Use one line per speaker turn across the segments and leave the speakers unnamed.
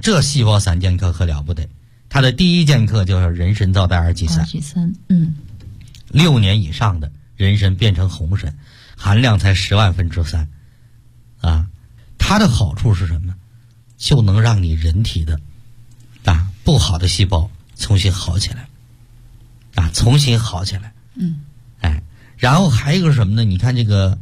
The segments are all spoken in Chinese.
这细胞3剑客可了不得，它的第一剑客就是人参皂苷二烯酸。6年以上的人参变成红参，含量才10万分之3啊。它的好处是什么？就能让你人体的不好的细胞重新好起来重新好起来。然后还有一个什么呢？你看这个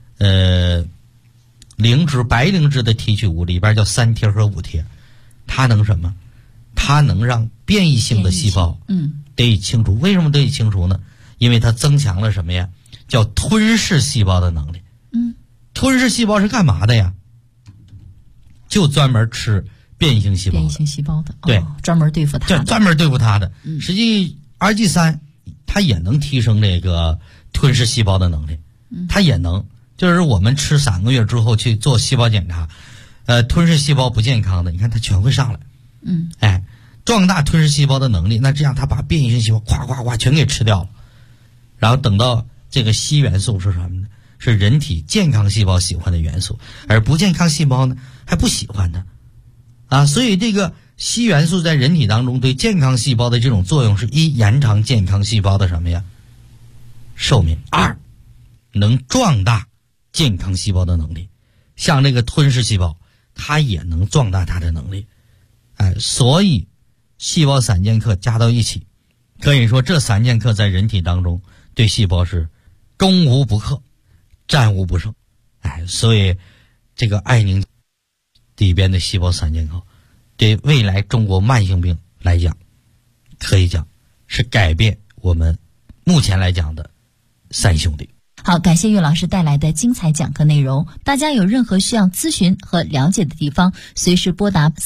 白灵芝的提取物里边叫3萜和5萜，它能什么？它能让变异性的细胞得以清除。为什么得以清除呢？因为它增强了什么呀？叫吞噬细胞的能力。吞噬细胞是干嘛的呀？就专门吃变异性细胞的。对，
专门对付它的。
专门对付它的。实际 RG3 它也能提升这个吞噬细胞的能力。它也能，就是我们吃3个月之后去做细胞检查，吞噬细胞不健康的，你看它全会上来。壮大吞噬细胞的能力，那这样它把变异性细胞咵咵咵全给吃掉了。然后等到这个硒元素是什么呢？是人体健康细胞喜欢的元素，而不健康细胞呢还不喜欢它所以这个硒元素在人体当中对健康细胞的这种作用是：一，延长健康细胞的什么呀？寿命；二，能壮大健康细胞的能力。像这个吞噬细胞，它也能壮大它的能力。所以细胞3剑客加到一起，可以说这3剑客在人体当中对细胞是攻无不克，战无不胜。所以这个爱宁里边的细胞3剑客对未来中国慢性病来讲，可以讲是改变我们目前来讲的3兄弟。
好，感谢岳老师带来的精彩讲课内容。大家有任何需要咨询和了解的地方，随时拨打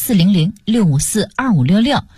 400-654-2566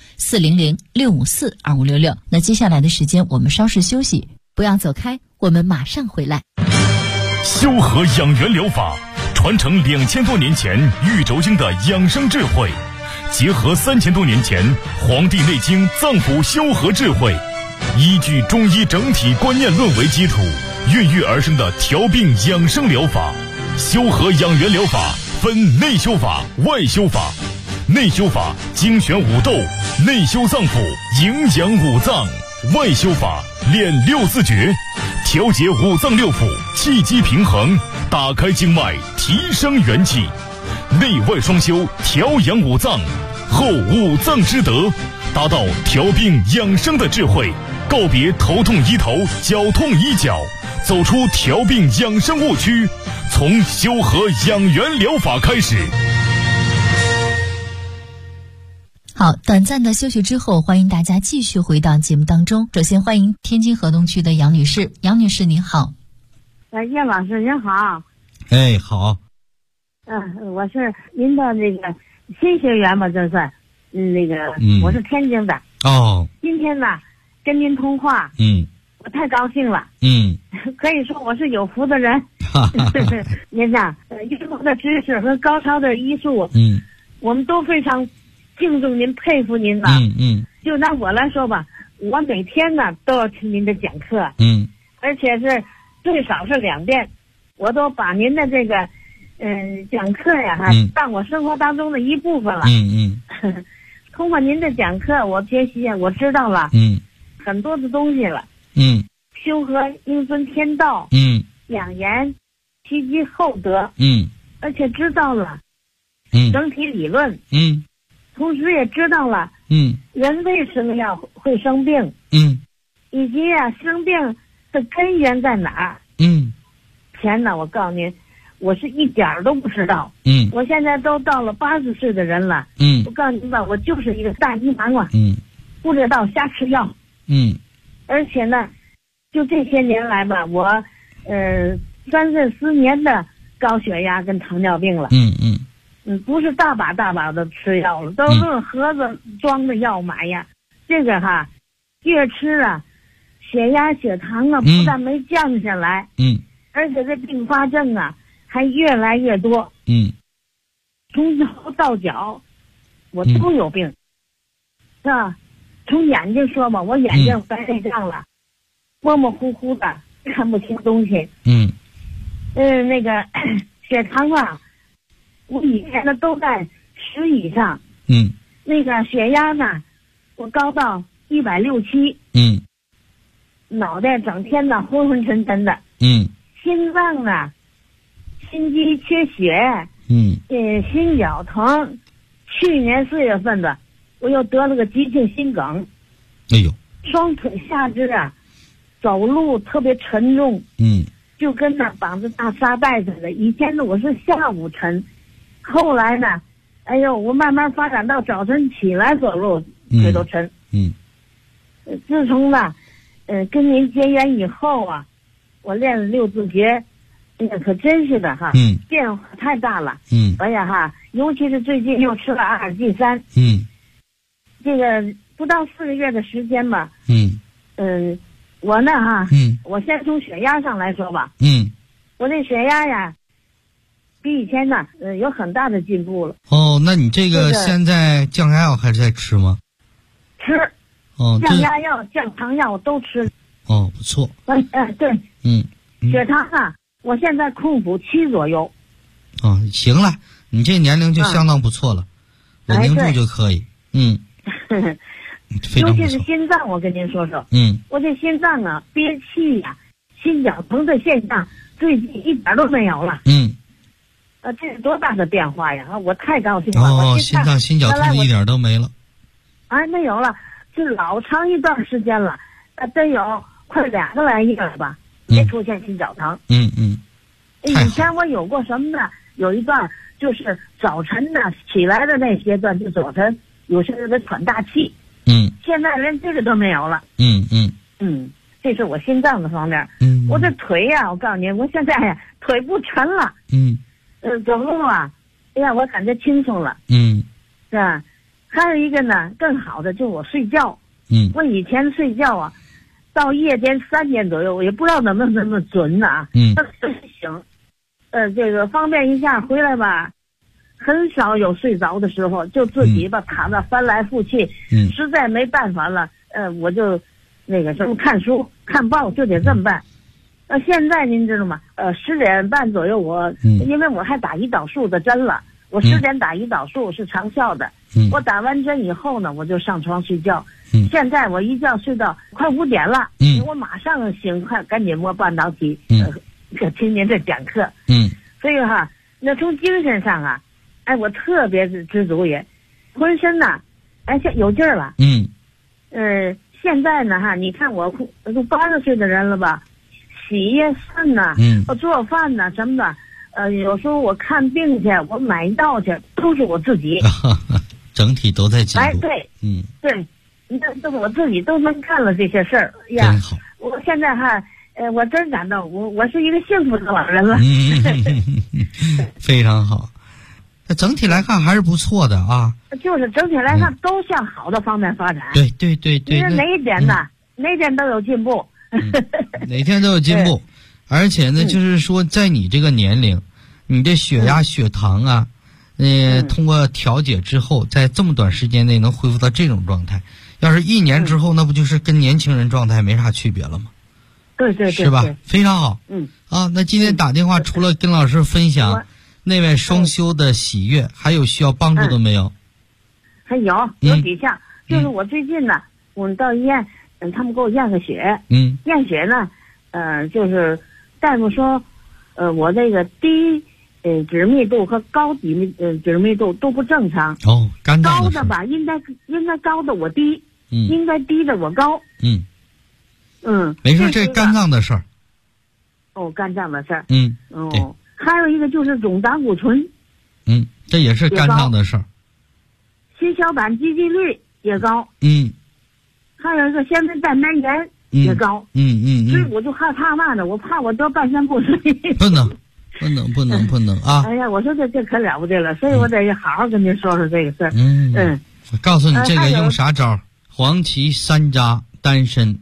400-654-2566。那接下来的时间我们稍事休息，不要走开，我们马上回来。
修和养元疗法传承2000多年前玉轴经的养生智慧，结合3000多年前《黄帝内经》脏腑修和智慧，依据中医整体观念论为基础，孕育而生的调病养生疗法。修和养元疗法分内修法、外修法。内修法精选五斗，内修脏腑，营养五脏；外修法练6字诀，调节五脏六腑，气机平衡，打开经脉，提升元气。内外双修，调养五脏，后五脏之德，达到调病养生的智慧。告别头痛医头，脚痛医脚，走出调病养生误区，从修和养元疗法开始。
好，短暂的休息之后，欢迎大家继续回到节目当中。首先欢迎天津河东区的杨女士。杨女士您好。
叶老师您好。
好。
我是您的那个新学员吧，这算我是天津的。今天呢跟您通话，我太高兴了。可以说我是有福的人。您呐，医术的知识和高超的医术，我们都非常敬重您，佩服您了。就拿我来说吧，我每天呢都要听您的讲课，而且是最少是2遍，我都把您的这个讲课呀当我生活当中的一部分了。通过您的讲课，我学习我知道了很多的东西了。修和应遵天道，养颜积积厚德，而且知道了整体理论，同时也知道了人为什么要会生病，以及生病的根源在哪儿。前呢我告诉您，我是一点儿都不知道。我现在都到了80岁的人了。我告诉您吧，我就是一个大迷茫了。不知道瞎吃药。而且呢就这些年来吧，我30-40年的高血压跟糖尿病了。不是大把的吃药了，都论盒子装的药买呀。这个越吃血压血糖不但没降下来，而且这并发症还越来越多。从头到脚我都有病。从眼睛说吧，我眼睛白内障了，模模糊糊的看不清东西。那个血糖我以前的都在10以上， 那个血压呢，我高到167，脑袋整天呢昏昏沉沉的，心脏呢，心肌缺血，心绞疼，去年4月份的，我又得了个急性心梗，
哎呦，
双腿下肢啊，走路特别沉重，就跟那绑着大沙袋似的。以前呢我是下午沉，后来呢，哎呦，我慢慢发展到早晨起来走路腿都沉。自从呢，跟您结缘以后啊，我练了6字诀，可真是的哈，变化太大了。哎呀哈，尤其是最近又吃了阿尔济3，这个不到4个月的时间吧。我呢哈，我先从血压上来说吧。我这血压呀，比以前呢，有很大的进步了。
哦，那你这个现在降压药还是在吃吗？
吃。降压药、降糖药我都吃。
哦，不错。
对。血糖啊，我现在控制7左右。
哦，行了，你这年龄就相当不错了，稳定住就可以。
尤其是心脏，我跟您说说。我这心脏啊，憋气呀，心绞疼的现象最近一点都没有了。这是多大的变化呀！我太高兴了。
哦，心脏心绞痛一点都没了。
没有了，这老长一段时间了，得有快2个来月了吧，没出现心绞疼。以前我有过什么呢？有一段就是早晨呢起来的那阶段，就早晨有时候得喘大气。现在连这个都没有了。这是我心脏的方面。我这腿呀，我告诉您，我现在呀腿不沉了。走路啊，哎呀，我感觉轻松了。是吧？还有一个呢，更好的就是我睡觉。我以前睡觉啊，到夜间3点左右，我也不知道怎么那么准呢啊。醒，这个方便一下回来吧，很少有睡着的时候，就自己吧躺着翻来覆去。实在没办法了，我就那个什么看书看报，就得这么办。现在您知道吗？10点半左右我，因为我还打胰岛素的针了，我10点打胰岛素是长效的。我打完针以后呢，我就上床睡觉。现在我一觉睡到快5点了。我马上醒，赶紧摸半导体，听您这讲课。所以哈，那从精神上啊，我特别是知足也，浑身呐，像有劲儿了。现在呢哈，你看我都80岁的人了吧，洗呀涮呐，做饭呐什么的，有时候我看病去，我买药去，都是我自己。
整体都在进步。
对，对，这我自己都能干了这些事儿呀。
真好。
我现在哈，我真感到我是一个幸福的老人了。
非常好。整体来看还是不错的啊。
就是整体来看都向好的方面发展。
对。你
说哪一点呢？哪一点都有进步。
哪天都有进步，而且呢，就是说在你这个年龄，你的血压、血糖啊，通过调节之后，在这么短时间内能恢复到这种状态。要是1年之后，那不就是跟年轻人状态没啥区别了吗？
对，
是吧？非常好。那今天打电话除了跟老师分享内外双修的喜悦，还有需要帮助的没有？
还有几项，就是我最近呢，我到医院，他们给我验个血。验血呢，就是大夫说，我这个低脂密度和高脂密度都不正常。
肝脏
高的吧，应该高的我低，应该低的我高。
没事，这是肝脏的事儿。
肝脏的事儿。
对。
还有一个就是总胆固醇。
这也是肝脏的事儿。
心小板积极率也高。还有一个纤维蛋白原也高。所以我就害怕嘛呢，我怕我得半身不遂。不
能啊！
哎呀，我说这可了不得了，所以我得好好跟您说说这个事儿。
我告诉你这个用啥招？黄芪山楂丹参。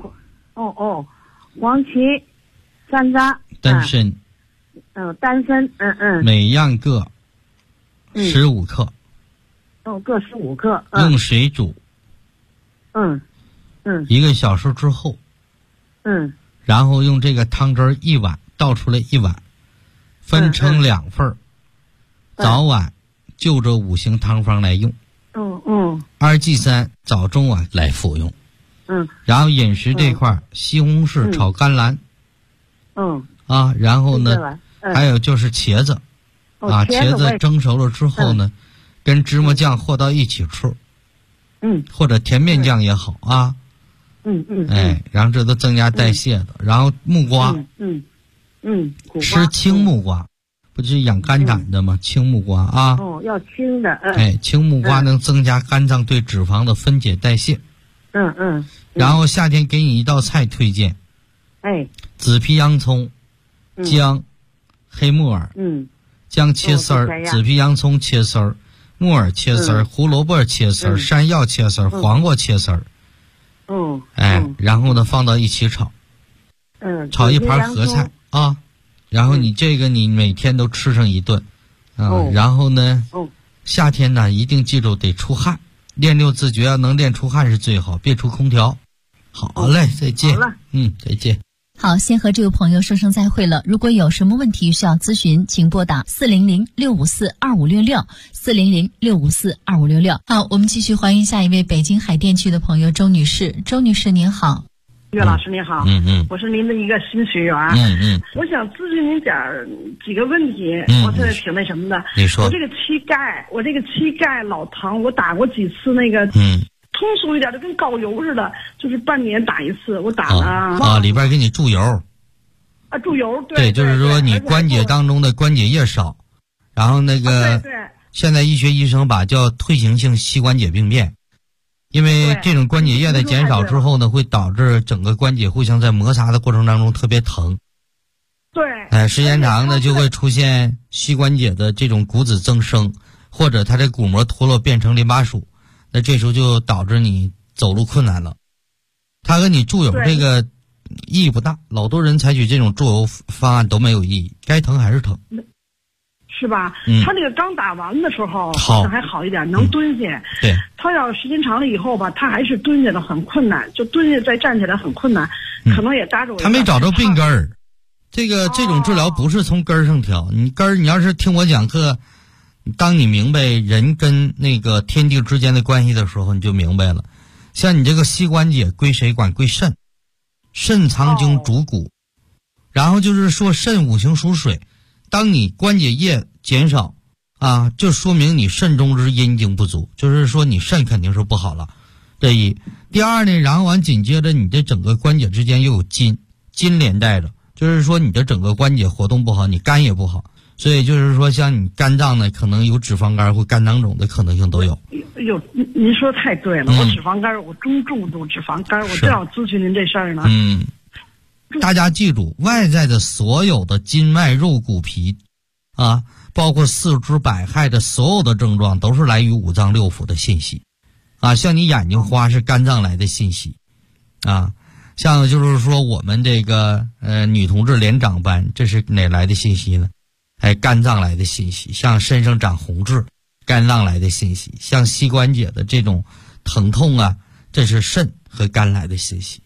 黄芪山楂
丹参。
丹参。
每样各15克。
各15克。
用水煮。1个小时之后。然后用这个汤汁1碗倒出来1碗，分成2份，早晚就这5行汤方来用。 2G3早中晚来服用。然后饮食这块西红柿炒甘蓝。然后呢，还有就是茄子。茄子蒸熟了之后呢，跟芝麻酱和到一起吃。或者甜面酱也好啊。然后这都增加代谢的。然后木瓜。吃青木瓜，不是养肝胆的吗？青木瓜啊。
要青的。
青木瓜能增加肝脏对脂肪的分解代谢。然后夏天给你一道菜推荐。紫皮洋葱、姜、黑木耳。姜切丝儿，紫皮洋葱切丝儿，木耳切丝儿，胡萝卜切丝儿，山药切丝儿，黄瓜切丝儿。然后呢放到一起炒。炒一盘合菜啊。然后你这个你每天都吃上一顿。然后呢，夏天呢一定记住得出汗，练六字诀要能练出汗是最好，别出空调。好嘞，再见。
好了，
再见。
好，先和这位朋友说声再会了。如果有什么问题需要咨询，请拨打400-654-2566，400-654-2566。好，我们继续欢迎下一位北京海淀区的朋友周女士。周女士您好。
岳老师您好。我是您的一个新学员。我想咨询您几个问题。我是挺那什么的。
你说。
我这个膝盖老疼，我打过几次那个。通俗一点就跟膏油似的，就是半年打一次，我打了。
里边给你注油。
注油。
对，就是说你关节当中的关节液少，然后那个现在医学医生把叫退行性膝关节病变，因为这种关节液的减少之后呢，会导致整个关节互相在摩擦的过程当中特别疼。时间长呢就会出现膝关节的这种骨质增生，或者它这骨膜脱落变成淋巴属。那这时候就导致你走路困难了。他跟你注油这个意义不大，老多人采取这种注油方案都没有意义，该疼还是疼，
是吧？他那个刚打完的时候好像还好一点，能蹲下。
对，
他要时间长了以后吧，他还是蹲下的很困难，就蹲下再站起来很困难，可能也搭着我。
他没找着病根儿，这种治疗不是从根儿上调，你要是听我讲课。当你明白人跟那个天地之间的关系的时候，你就明白了。像你这个膝关节归谁管？归肾，肾藏精主骨。然后就是说肾五行属水，当你关节液减少就说明你肾中之阴精不足，就是说你肾肯定是不好了。这一。第二呢，然后完紧接着你的整个关节之间又有筋连带着，就是说你的整个关节活动不好，你肝也不好。所以就是说像你肝脏呢可能有脂肪肝或肝囊肿的可能性都有。
您说太对了。我脂肪肝，我中重度脂肪肝，我正要咨询您这事儿呢。
大家记住，外在的所有的筋脉肉骨皮包括四肢百骸的所有的症状都是来于五脏六腑的信息像你眼睛花是肝脏来的信息像就是说我们这个女同志脸长斑，这是哪来的信息呢？肝脏来的信息。像身上长红痣，肝脏来的信息。像膝关节的这种疼痛这是肾和肝来的信息。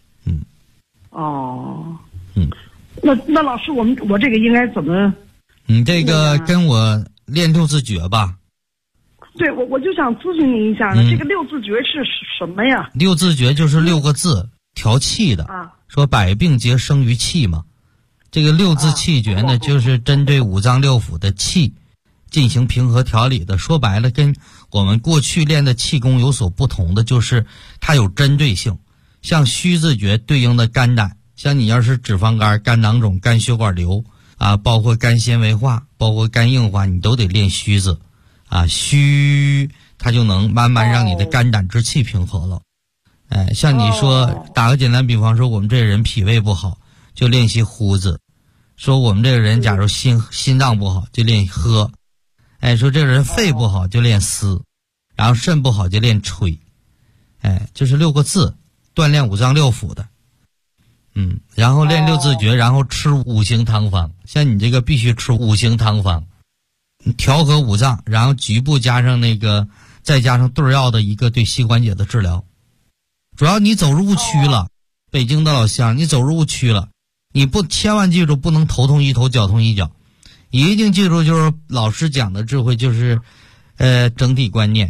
那老师，我这个应该怎么？
你这个跟我练六字诀吧。
对，我就想咨询您一下呢，这个六字诀是什么呀？
六字诀就是6个字调气的说百病皆生于气嘛。这个六字气诀呢，就是针对五脏六腑的气进行平和调理的。说白了，跟我们过去练的气功有所不同的，就是它有针对性。像虚字诀对应的肝胆，像你要是脂肪肝、肝囊肿、肝血管瘤包括肝纤维化，包括肝硬化，你都得练虚字虚它就能慢慢让你的肝胆之气平和了。像你说打个简单比方说，我们这人脾胃不好，就练习呼字。说我们这个人假如心脏不好就练喝，说这个人肺不好就练思，然后肾不好就练吹，就是6个字锻炼五脏六腑的。然后练六字诀，然后吃5行汤方。像你这个必须吃5行汤方，调和五脏，然后局部加上再加上对药的一个对膝关节的治疗。主要你走入误区了，北京的老乡，你走入误区了，你千万记住不能头痛医头脚痛医脚，一定记住就是老师讲的智慧，就是整体观念，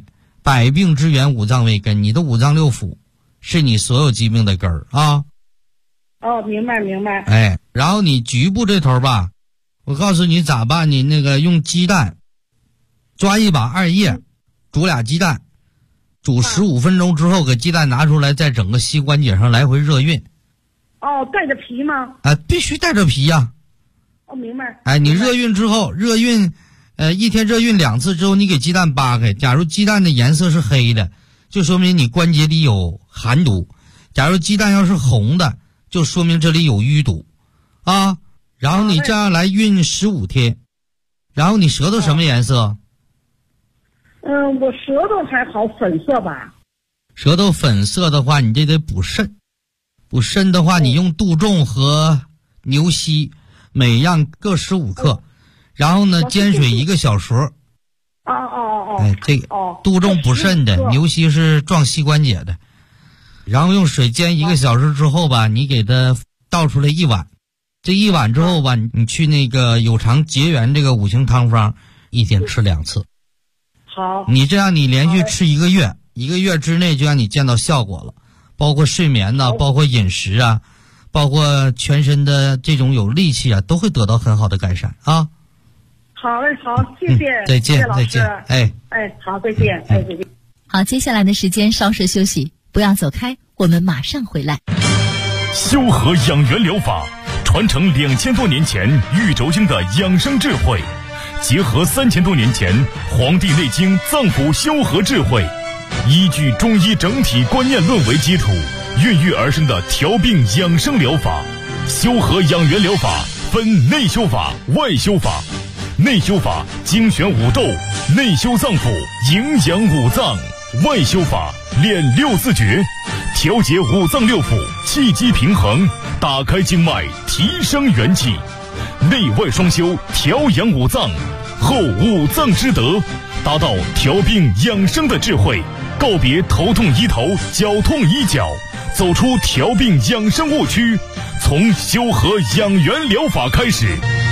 百病之源五脏为根，你的五脏六腑是你所有疾病的根儿啊。
哦，明白。
哎，然后你局部这头吧，我告诉你咋办，你那个用鸡蛋抓一把2叶，煮俩鸡蛋，煮15分钟之后，给鸡蛋拿出来，在整个膝关节上来回热运。
哦，带着皮吗？
必须带着皮呀。
哦，明白。
哎，你热运之后，一天热运2次之后，你给鸡蛋扒开，假如鸡蛋的颜色是黑的，就说明你关节里有寒毒；假如鸡蛋要是红的，就说明这里有淤堵啊。然后你这样来运15天，然后你舌头什么颜色？
我舌头还好，粉色吧。
舌头粉色的话，你这得补肾。补肾的话，你用杜仲和牛膝每样各15克，然后呢煎水1个小时。哎，这个杜仲补肾的，牛膝是壮膝关节的。然后用水煎1个小时之后吧，你给它倒出来1碗。这1碗之后吧，你去那个有偿结缘这个5行汤方，1天吃2次。
好。
你这样你连续吃1个月，1个月之内就让你见到效果了。包括睡眠呐，包括饮食啊，包括全身的这种有力气啊，都会得到很好的改善啊。
好嘞，好，谢谢，
再见，
谢谢老师。
再见，
好，再见，再见。
好，接下来的时间稍事休息，不要走开，我们马上回来。
修和养元疗法传承2000多年前玉轴经的养生智慧，结合3000多年前《黄帝内经》脏腑修和智慧，依据中医整体观念论为基础，孕育而生的调病养生疗法。修和养元疗法分内修法、外修法。内修法精选五斗，内修脏腑，营养五脏；外修法练6字诀，调节五脏六腑，气机平衡，打开经脉，提升元气。内外双修，调养五脏，后五脏之德，达到调病养生的智慧，告别头痛医头，脚痛医脚，走出调病养生误区，从修和养元疗法开始。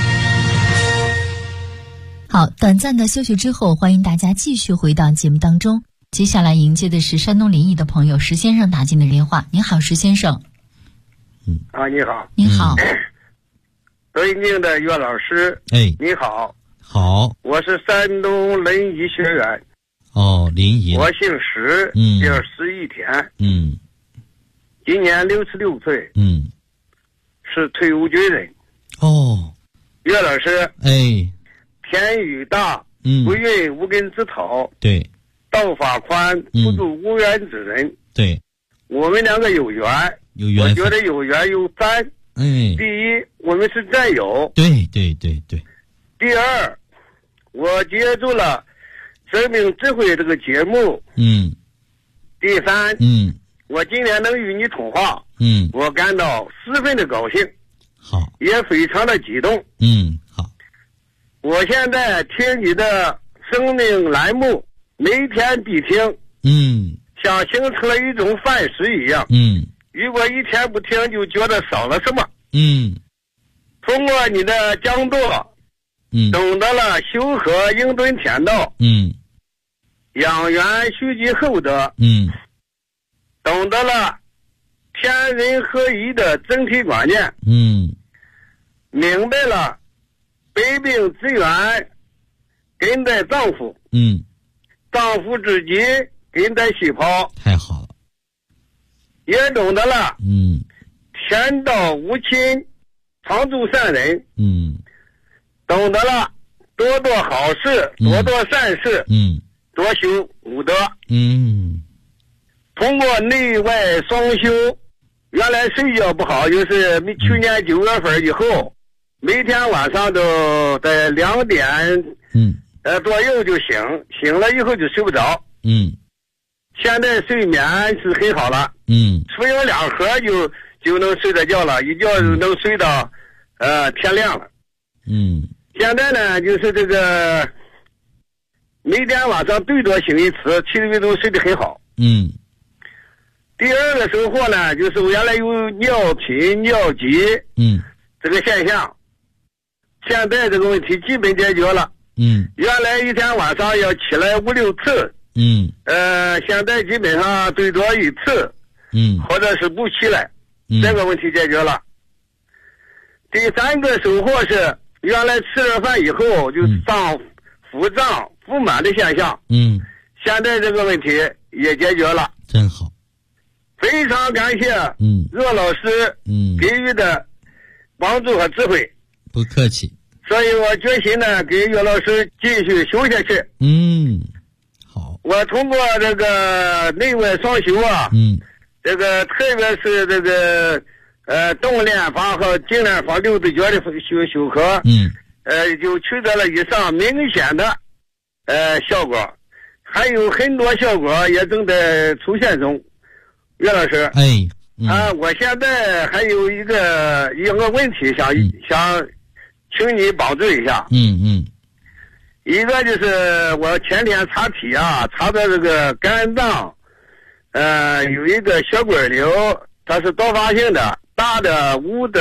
好，短暂的休息之后，欢迎大家继续回到节目当中。接下来迎接的是山东临沂的朋友石先生打进的电话。您好，石先生。
你好。
您好。
德云静的岳老师。你好。
好。
我是山东临沂学员。
临沂。
我姓石，叫石一田。今年66岁。是退伍军人。岳老师。天宇大，不孕无根之草。
对。
道法宽，不助无缘之人。
对。
我们两个有缘。我觉得有缘有三。第一，我们是战友。
对。
第二，我接触了生命智慧这个节目。第三，我今天能与你通话。我感到十分的高兴。
好。
也非常的激动。
好。
我现在听你的生命栏目，每天必听。像形成了一种范式一样。如果一天不听，就觉得少了什么。通过你的讲座，懂得了修和应顿天道。养元蓄积厚德。懂得了天人合一的整体观念。明白了百病之源根在脏腑。脏腑之基根在细胞。
太好了。
也懂得了天道无亲，常助善人。懂得了多做好事，多做善事。多修武德。通过内外双修，原来睡觉不好，就是去年9月份以后，每天晚上都在2点左右就醒了以后就睡不着。现在睡眠是很好了。服用2盒就能睡着觉了，一觉就能睡到天亮了。现在呢，就是这个每天晚上最多醒1次，其余都睡得很好。第二个收获呢，就是我原来有尿频尿急这个现象，现在这个问题基本解决了。原来一天晚上要起来5、6次现在基本上最多一次，或者是补起来，这个问题解决了。第三个收获是，原来吃了饭以后就腹胀、腹满的现象，现在这个问题也解决了，
真好。
非常感谢岳老师给予的帮助和智慧。
不客气。
所以我决心呢，给岳老师继续修下去。
好。
我通过这个内外双修啊，这个特别是这个动练法和静练法6字诀的修课，就取得了以上明显的效果，还有很多效果也正在出现中。岳老师，我现在还有一个问题想请你帮助一下。一个就是我前天查体啊，查的这个肝脏，有一个血管瘤，它是多发性的，大的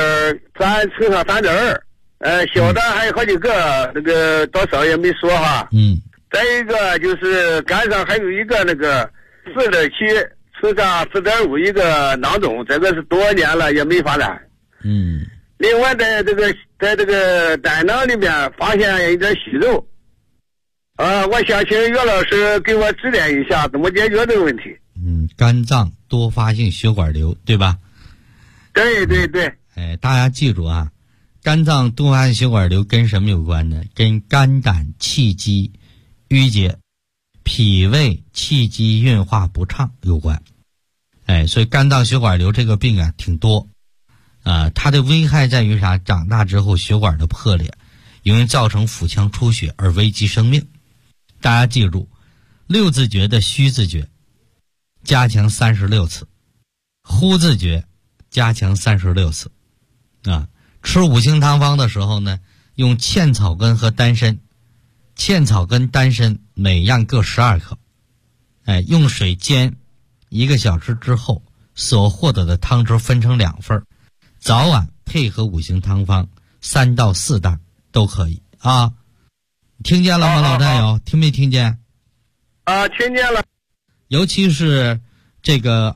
5.3×3.2，小的还有好几个，那个多少也没说哈。再一个就是肝上还有一个那个4.7吃上4.5一个囊肿，这个是多年了也没发展。另外在这个胆囊里面发现一点息肉，我想请岳老师给我指点一下怎么解决这个问题。
肝脏多发性血管瘤，对吧？
对。
大家记住啊，肝脏多发性血管瘤跟什么有关呢？跟肝胆气机淤结、脾胃气机运化不畅有关。所以肝脏血管瘤这个病啊挺多，它的危害在于啥？长大之后血管的破裂，容易造成腹腔出血而危及生命。大家记住，6字诀的虚字诀加强36次，呼字诀加强36次。吃五行汤方的时候呢，用茜草根和丹参，茜草根、丹参每样各12克，用水煎1个小时之后，所获得的汤汁分成2份，早晚配合五行汤方3到4袋都可以啊。听见了吗，老战友？听没听见？
听见了。
尤其是这个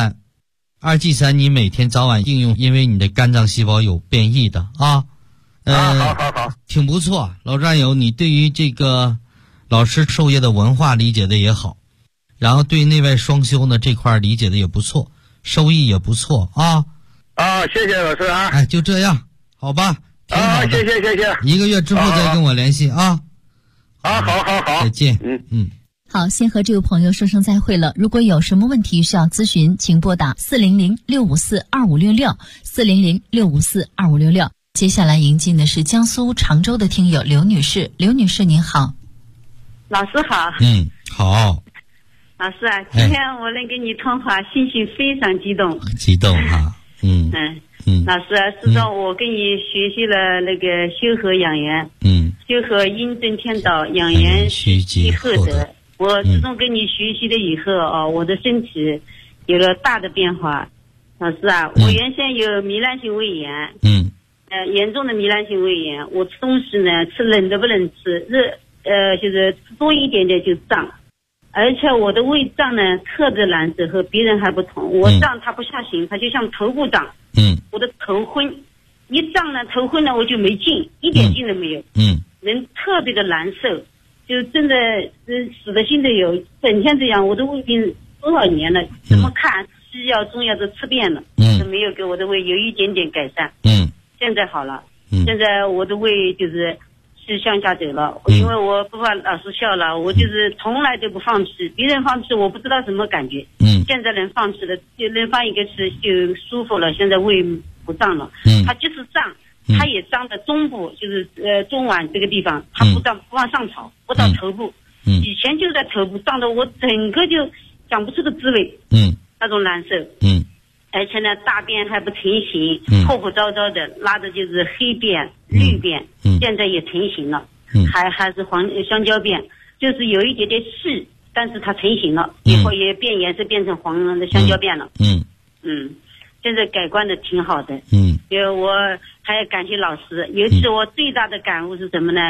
2G3，你每天早晚应用，因为你的肝脏细胞有变异的啊。
好，
挺不错。老战友，你对于这个老师授业的文化理解的也好，然后对内外双修呢这块理解的也不错，收益也不错啊。
谢谢老师啊。
就这样，好吧？挺好的。
谢谢。
1个月之后再跟我联系啊。
好，
再见。
好，先和这位朋友说声再会了。如果有什么问题需要咨询，请拨打400-654-2566，400-654-2566。接下来迎进的是江苏常州的听友刘女士。刘女士您好。
老师好。
好。
老师啊，今天我能跟你通话，心情非常激动。
激动哈。
老师啊，自从我跟你学习了那个修和养元，修和阴正天道，养元虚积厚德。我自从跟你学习了以后我的身体有了大的变化。老师啊，我原先有糜烂性胃炎，严重的糜烂性胃炎，我吃东西呢，吃冷的不能吃，热就是吃多一点点就胀，而且我的胃胀呢特别难受，和别人还不同。我胀它不下行，它就像头部胀，我的头昏，一胀呢头昏呢我就没劲，一点劲都没有，人特别的难受，就真的死的心都有，整天这样。我的胃病多少年了，怎么看西药中药都吃遍了，都没有给我的胃有一点点改善。现在好了，现在我的胃是向下走了，因为我不怕老师笑了，我就是从来都不放弃，别人放弃我不知道什么感觉，现在能放弃了，就能放一个吃就舒服了，现在胃不胀了，它就是胀，它也胀在中部，就是中脘这个地方，它不胀，不往上跑，不到头部，以前就在头部胀的我整个就讲不出个滋味，那种难受，而且呢大便还不成形，破破糟糟的，拉的就是黑便绿便，现在也成型了，还是香蕉便，就是有一点点细，但是它成型了，以后也变颜色变成黄的香蕉便了。现在改观的挺好的。因为我还要感谢老师，尤其我最大的感悟是什么呢？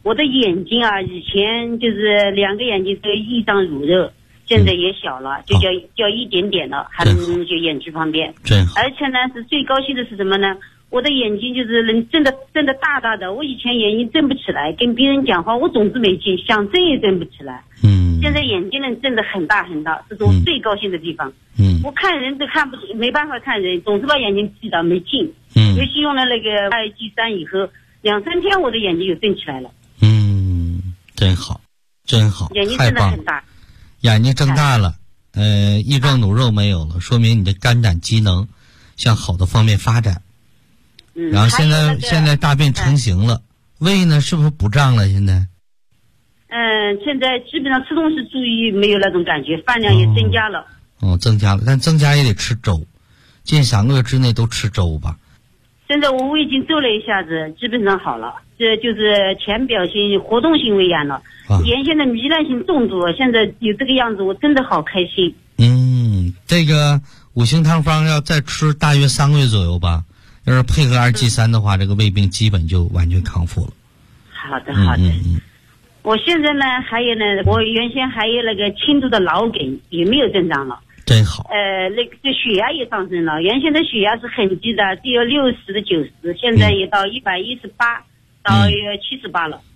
我的眼睛啊，以前就是2个眼睛都一张乳肉，现在也小了，就叫一点点了，还能就眼睛旁边。而且呢，是最高兴的是什么呢？我的眼睛就是能睁得大大的，我以前眼睛睁不起来，跟别人讲话我总是没劲，想睁也睁不起来。现在眼睛能睁得很大很大，这是我最高兴的地方。我看人都没办法看人，总是把眼睛闭到没劲。尤其用了那个2G3以后，2-3天我的眼睛就睁起来了。
真好，真好，
眼睛真的很大，
眼睛睁大了，液状乳肉没有了，说明你的肝胆机能向好的方面发展。然后现在大便成型了，胃呢是不是不胀了？现在？
现在基本上吃东西注意没有那种感觉，饭量也增加了。
增加了，但增加也得吃粥，近3个月之内都吃粥吧。
现在我胃镜做了一下子，基本上好了，这就是浅表性活动性胃炎了。原先的糜烂性重度，现在有这个样子，我真的好开心。
这个5行汤方要再吃大约3个月左右吧。要是配合2G3的话，这个胃病基本就完全康复了。
好的。我现在呢，还有呢，我原先还有那个轻度的脑梗，也没有症状了。
真好。
那个血压也上升了，原先的血压是很低的，只有60的90，现在也到118到78了。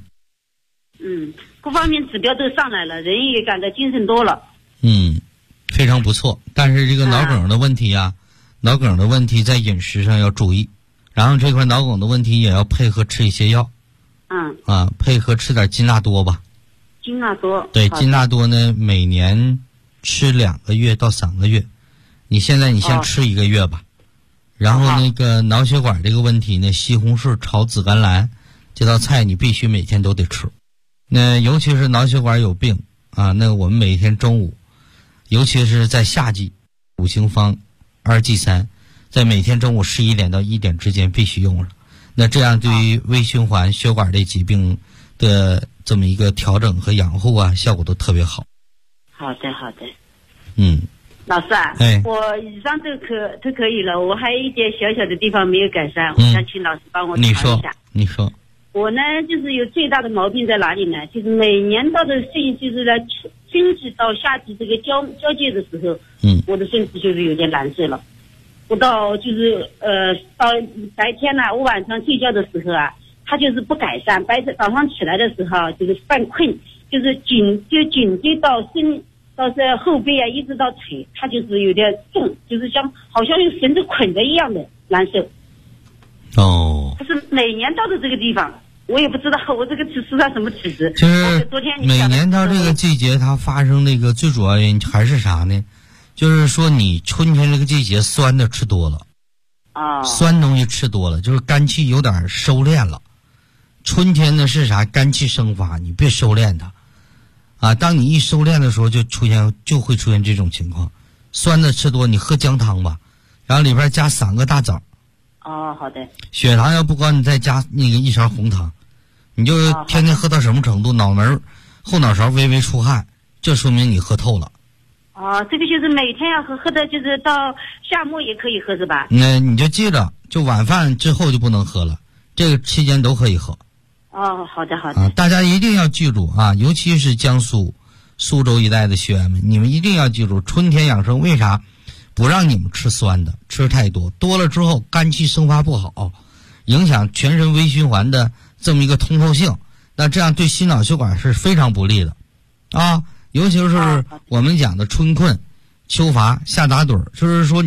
各方面指标都上来了，人也感到精神多了。
非常不错。但是这个脑梗的问题啊，脑梗的问题在饮食上要注意，然后这块脑梗的问题也要配合吃一些药。配合吃点金纳多吧。
金纳多。
对，金纳多呢，每年吃2个月到3个月。你先吃1个月吧。然后那个脑血管这个问题呢，西红柿炒紫甘蓝这道菜你必须每天都得吃。那尤其是脑血管有病啊，那我们每天中午，尤其是在夏季，5行方2G3，在每天中午11点到1点之间必须用上。那这样对于微循环血管类疾病的这么一个调整和养护啊，效果都特别好。
好的。老师啊，我以上都可以了，我还有一点小小的地方没有改善，我想请老师帮我调一下。
你说。
我呢，就是有最大的毛病在哪里呢？就是每年到的就是在春季到夏季这个交界的时候，我的身体就是有点难受了。我到到白天呢，我晚上睡觉的时候啊，它就是不改善。早上起来的时候就是犯困，就是颈椎到这后背啊，一直到腿，它就是有点重，就是好像用绳子捆着一样的难受。它是每年到的这个地方，我也不知道我这个是什么体质。
就是
昨天
每年到这个季节，它发生那个最主要原因还是啥呢？就是说你春天这个季节酸的吃多了，酸东西吃多了，就是肝气有点收敛了。春天呢是啥？肝气生发，你别收敛它，当你一收敛的时候，就会出现这种情况。酸的吃多，你喝姜汤吧，然后里边加3个大枣。
好的。
血糖要不高，你再加那个1勺红糖，你就天天喝到什么程度？脑门后脑勺微微出汗，这说明你喝透了。
这个就是每天要喝的，就是到夏末也可以喝是吧？
那你就记着，就晚饭之后就不能喝了，这个期间都可以喝。
好的。
大家一定要记住啊，尤其是江苏、苏州一带的学员们，你们一定要记住，春天养生为啥不让你们吃酸的？吃太多了之后，肝气生发不好，影响全身微循环的这么一个通透性，那这样对心脑血管是非常不利的尤其是我们讲的春困、秋乏、夏打盹，就是说